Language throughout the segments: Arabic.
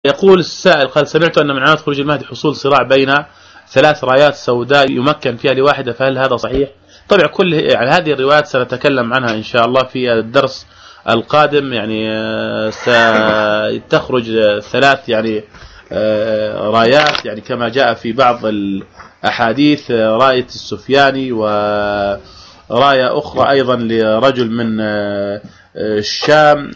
يقول السائل قال: سمعت أن من علامات خروج المهدي حصول صراع بين 3 رايات سوداء يمكن فيها لواحدة، فهل هذا صحيح؟ طبعا كل يعني هذه الروايات سنتكلم عنها إن شاء الله في الدرس القادم. يعني ستخرج 3 يعني رايات، يعني كما جاء في بعض الأحاديث، راية السفياني وراية أخرى أيضا لرجل من الشام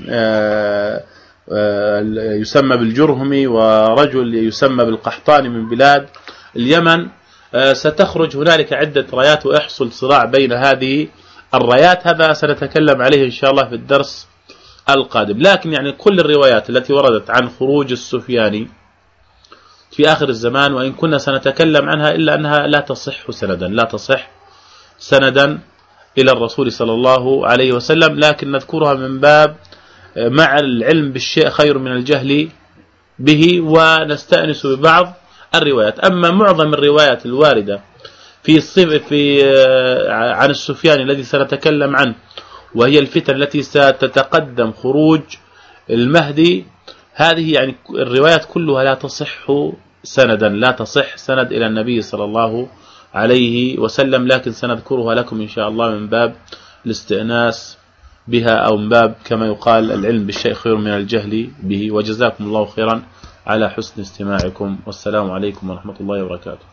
يسمى بالجرهمي، ورجل يسمى بالقحطاني من بلاد اليمن. ستخرج هنالك عدة رايات ويحصل صراع بين هذه الرايات. هذا سنتكلم عليه إن شاء الله في الدرس القادم. لكن يعني كل الروايات التي وردت عن خروج السفياني في آخر الزمان، وإن كنا سنتكلم عنها، إلا أنها لا تصح سندا، لا تصح سندا إلى الرسول صلى الله عليه وسلم، لكن نذكرها من باب مع العلم بالشيء خير من الجهل به، ونستأنس ببعض الروايات. أما معظم الروايات الواردة في عن السفياني الذي سنتكلم عنه، وهي الفتن التي ستتقدم خروج المهدي، هذه يعني الروايات كلها لا تصح سندا، لا تصح سند إلى النبي صلى الله عليه وسلم، لكن سنذكرها لكم إن شاء الله من باب الاستئناس بها، أو من باب كما يقال العلم بالشيء خير من الجهل به. وجزاكم الله خيرا على حسن استماعكم، والسلام عليكم ورحمة الله وبركاته.